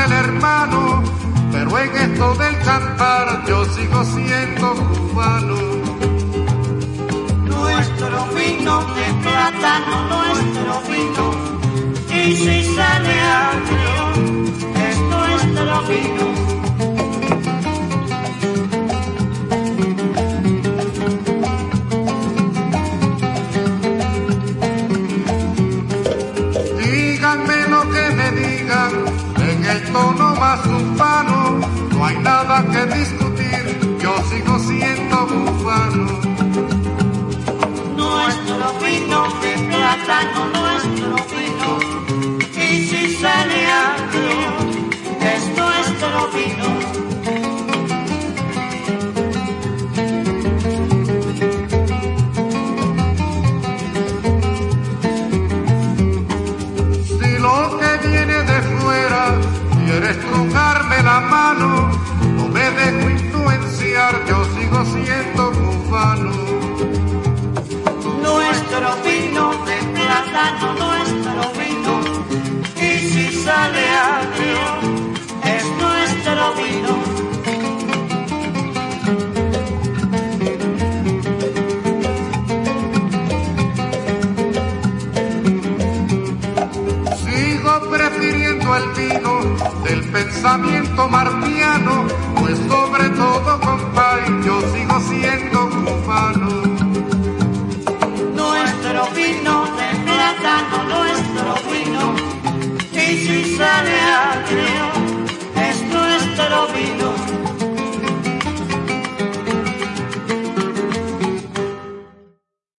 el hermano, pero en esto del cantar yo sigo siendo cubano. Nuestro vino de plátano, nuestro vino, y si sale agrio, es nuestro vino. Díganme lo que me digan, en el tono más urbano, no hay nada que discutir, yo sigo siendo cubano. Nuestro vino de plátano, nuestro vino, y si sale agrio, es nuestro vino. Si lo que viene de fuera quiere estrujarme la mano, no me dejo influenciar, yo sigo siendo cubano. Nuestro vino de plátano, nuestro vino, y si sale agrio, es nuestro vino. Sigo prefiriendo el vino del pensamiento martiano, pues